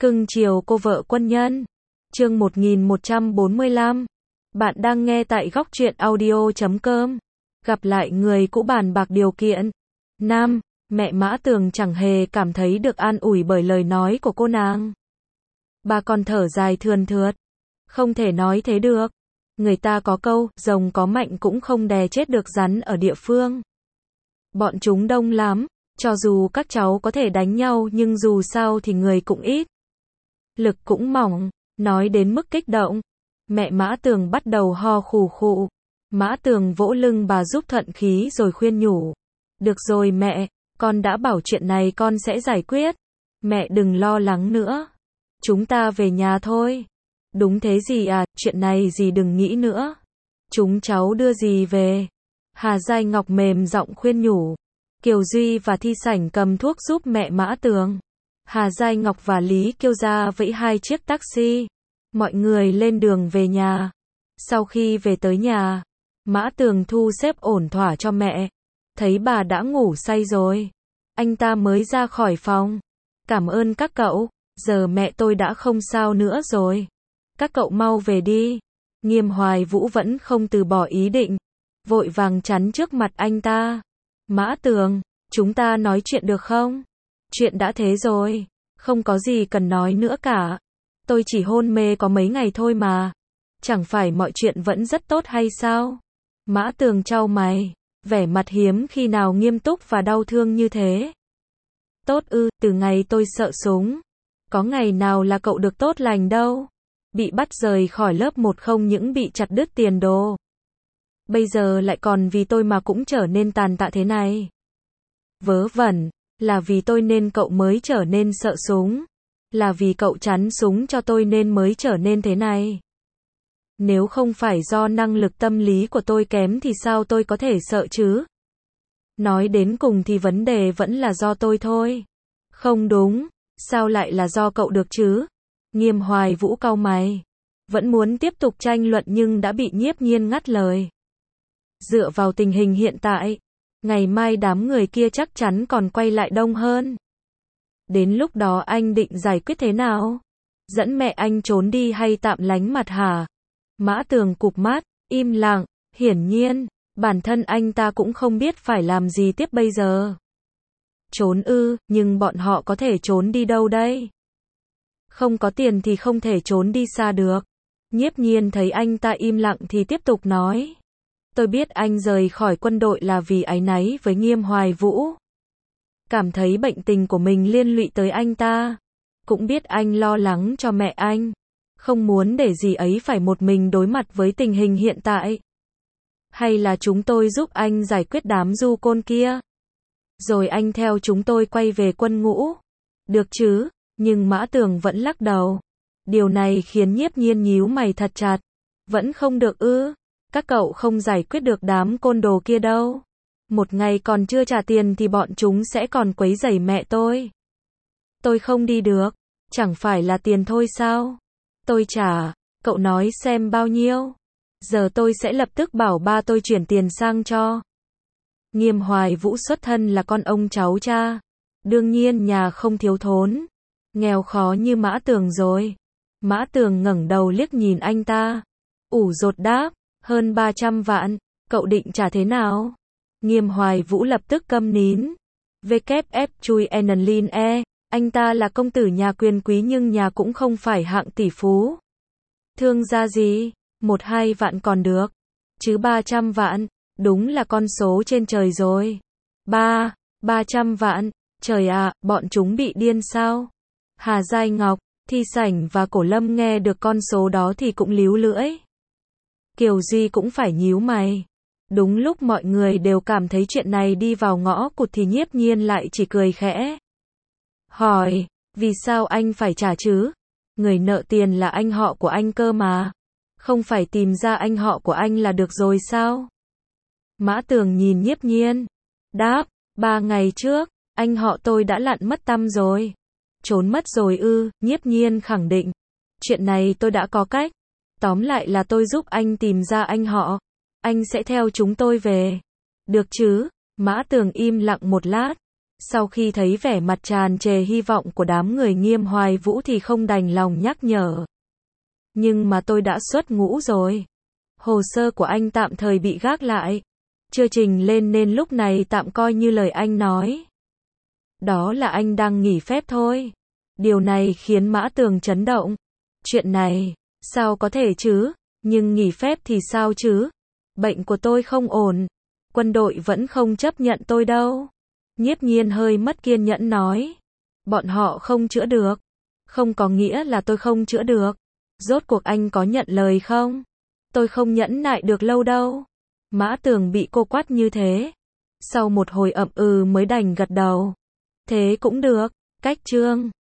Cưng chiều cô vợ quân nhân. Chương 1145. Bạn đang nghe tại góc truyện audio.com. Gặp lại người cũ bàn bạc điều kiện. Nam, mẹ Mã Tường chẳng hề cảm thấy được an ủi bởi lời nói của cô nàng. Bà còn thở dài thườn thượt. Không thể nói thế được. Người ta có câu, rồng có mạnh cũng không đè chết được rắn ở địa phương. Bọn chúng đông lắm, cho dù các cháu có thể đánh nhau nhưng dù sao thì người cũng ít. Lực cũng mỏng, nói đến mức kích động. Mẹ Mã Tường bắt đầu ho khù khụ. Mã Tường vỗ lưng bà giúp thuận khí rồi khuyên nhủ. Được rồi mẹ, con đã bảo chuyện này con sẽ giải quyết. Mẹ đừng lo lắng nữa. Chúng ta về nhà thôi. Đúng thế gì à, chuyện này dì đừng nghĩ nữa. Chúng cháu đưa dì về. Hà Giai Ngọc mềm giọng khuyên nhủ. Kiều Duy và Thi Sảnh cầm thuốc giúp mẹ Mã Tường. Hà Giai Ngọc và Lý Kiêu ra vẫy hai chiếc taxi. Mọi người lên đường về nhà. Sau khi về tới nhà, Mã Tường thu xếp ổn thỏa cho mẹ. Thấy bà đã ngủ say rồi, anh ta mới ra khỏi phòng. Cảm ơn các cậu, giờ mẹ tôi đã không sao nữa rồi. Các cậu mau về đi. Nghiêm Hoài Vũ vẫn không từ bỏ ý định, vội vàng chắn trước mặt anh ta. Mã Tường, chúng ta nói chuyện được không? Chuyện đã thế rồi, không có gì cần nói nữa cả. Tôi chỉ hôn mê có mấy ngày thôi mà. Chẳng phải mọi chuyện vẫn rất tốt hay sao? Mã Tường chau mày, vẻ mặt hiếm khi nào nghiêm túc và đau thương như thế. Tốt ư, từ ngày tôi sợ súng. Có ngày nào là cậu được tốt lành đâu. Bị bắt rời khỏi lớp 1 không những bị chặt đứt tiền đồ. Bây giờ lại còn vì tôi mà cũng trở nên tàn tạ thế này. Vớ vẩn, là vì tôi nên cậu mới trở nên sợ súng. Là vì cậu chắn súng cho tôi nên mới trở nên thế này. Nếu không phải do năng lực tâm lý của tôi kém thì sao tôi có thể sợ chứ? Nói đến cùng thì vấn đề vẫn là do tôi thôi. Không đúng, sao lại là do cậu được chứ? Nghiêm Hoài Vũ cau mày. Vẫn muốn tiếp tục tranh luận nhưng đã bị Nhiếp Nhiên ngắt lời. Dựa vào tình hình hiện tại, ngày mai đám người kia chắc chắn còn quay lại đông hơn. Đến lúc đó anh định giải quyết thế nào? Dẫn mẹ anh trốn đi hay tạm lánh mặt hả? Mã Tường cụp mắt, im lặng, hiển nhiên, bản thân anh ta cũng không biết phải làm gì tiếp bây giờ. Trốn ư, nhưng bọn họ có thể trốn đi đâu đây? Không có tiền thì không thể trốn đi xa được. Nhiếp Nhiên thấy anh ta im lặng thì tiếp tục nói. Tôi biết anh rời khỏi quân đội là vì áy náy với Nghiêm Hoài Vũ. Cảm thấy bệnh tình của mình liên lụy tới anh ta. Cũng biết anh lo lắng cho mẹ anh. Không muốn để dì ấy phải một mình đối mặt với tình hình hiện tại. Hay là chúng tôi giúp anh giải quyết đám du côn kia. Rồi anh theo chúng tôi quay về quân ngũ. Được chứ, nhưng Mã Tường vẫn lắc đầu. Điều này khiến Nhiếp Nhiên nhíu mày thật chặt. Vẫn không được ư? Các cậu không giải quyết được đám côn đồ kia đâu. Một ngày còn chưa trả tiền thì bọn chúng sẽ còn quấy rầy mẹ tôi. Tôi không đi được. Chẳng phải là tiền thôi sao? Tôi trả. Cậu nói xem bao nhiêu? Giờ tôi sẽ lập tức bảo ba tôi chuyển tiền sang cho. Nghiêm Hoài Vũ xuất thân là con ông cháu cha. Đương nhiên nhà không thiếu thốn. Nghèo khó như Mã Tường rồi. Mã Tường ngẩng đầu liếc nhìn anh ta. Ủ rột đáp. Hơn 300 vạn. Cậu định trả thế nào? Nghiêm Hoài Vũ lập tức câm nín. WF chui Enlin E. Anh ta là công tử nhà quyền quý nhưng nhà cũng không phải hạng tỷ phú. Thương gia gì? 1-2 vạn còn được. Chứ 300 vạn. Đúng là con số trên trời rồi. 300 vạn. Trời ạ, bọn chúng bị điên sao? Hà Giai Ngọc, Thi Sảnh và Cổ Lâm nghe được con số đó thì cũng líu lưỡi. Kiều Duy cũng phải nhíu mày. Đúng lúc mọi người đều cảm thấy chuyện này đi vào ngõ cụt thì Nhiếp Nhiên lại chỉ cười khẽ. Hỏi, vì sao anh phải trả chứ? Người nợ tiền là anh họ của anh cơ mà. Không phải tìm ra anh họ của anh là được rồi sao? Mã Tường nhìn Nhiếp Nhiên. Đáp, 3 ngày trước, anh họ tôi đã lặn mất tăm rồi. Trốn mất rồi ư? Nhiếp Nhiên khẳng định. Chuyện này tôi đã có cách. Tóm lại là tôi giúp anh tìm ra anh họ. Anh sẽ theo chúng tôi về. Được chứ? Mã Tường im lặng một lát. Sau khi thấy vẻ mặt tràn trề hy vọng của đám người Nghiêm Hoài Vũ thì không đành lòng nhắc nhở. Nhưng mà tôi đã xuất ngũ rồi. Hồ sơ của anh tạm thời bị gác lại. Chưa trình lên nên lúc này tạm coi như lời anh nói. Đó là anh đang nghỉ phép thôi. Điều này khiến Mã Tường chấn động. Chuyện này, sao có thể chứ? Nhưng nghỉ phép thì sao chứ? Bệnh của tôi không ổn. Quân đội vẫn không chấp nhận tôi đâu. Nhiếp Nhiên hơi mất kiên nhẫn nói. Bọn họ không chữa được. Không có nghĩa là tôi không chữa được. Rốt cuộc anh có nhận lời không? Tôi không nhẫn nại được lâu đâu. Mã Tường bị cô quát như thế. Sau một hồi ậm ừ mới đành gật đầu. Thế cũng được. Cách Trương